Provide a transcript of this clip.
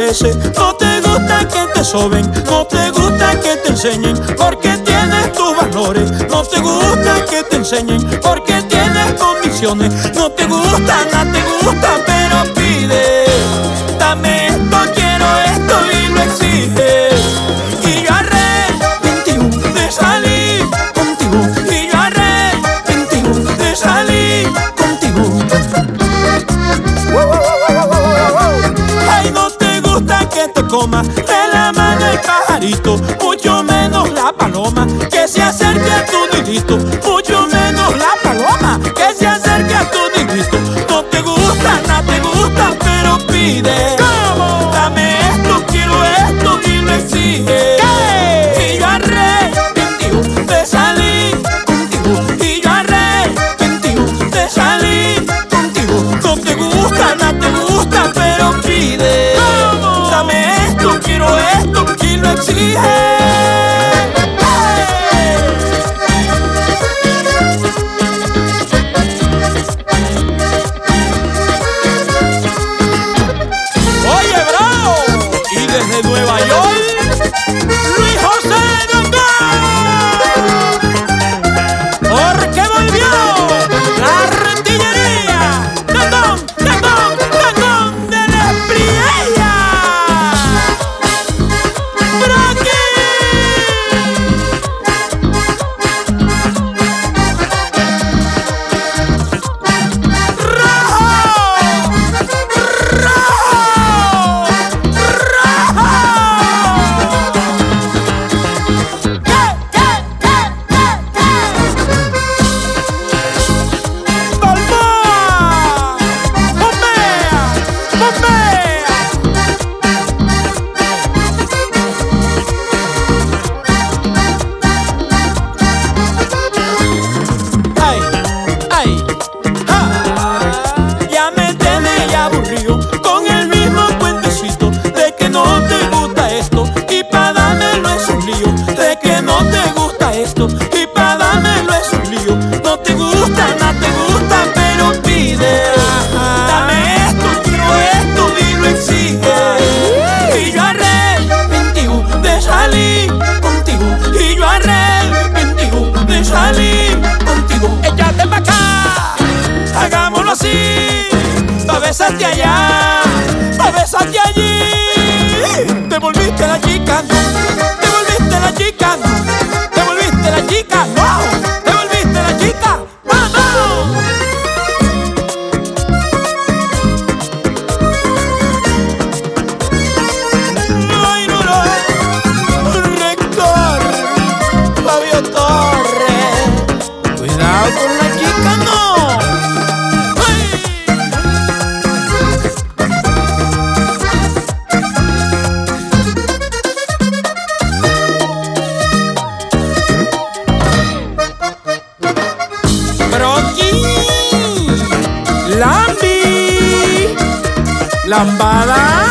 parece. No te gusta que te soben, no te gusta que te enseñen, porque tienes tus valores. No te gusta que te enseñen, porque tienes condiciones. No te gusta, no te gusta, pero pide. Dame esto, quiero esto y lo exiges. Y yo arrepentido de salir contigo. Y yo arrepentido de salir contigo. Ay, no te gusta que te coma de la mano el pajarito, mucho menos la paloma que se acerque a tu nidito. Mucho menos la paloma que se acerque a tu nidito. No te gusta, no te gusta, pero pide. ¿Cómo? Dame esto, quiero esto y lo exige. ¿Qué? Y yo arrepentido de salir contigo. Y yo arrepentido de salir contigo. No te gusta, no te gusta, pero pide. ¿Cómo? Dame esto, quiero esto y lo exige. Desde Nueva York, Luis José Dondón, porque volvió la artillería. Dondón, Dondón, Dondón de la Espriella. Por aquí. Y pa' dármelo es un lío. No te gusta, no te gusta, pero pide. Dame esto, quiero esto y lo exige. Y yo arrepentido de salir contigo. Y yo arrepentido de salir contigo. Échate pa' acá, hagámoslo así. Pa' besarte allá, pa' besarte allí. Te volviste la chica, te volviste la chica. Te volviste la chica, wow, te volviste la chica, vamos. Ay, no, no, Rector Fabio Torres, cuidado con la chica, no. Lambi, lambada.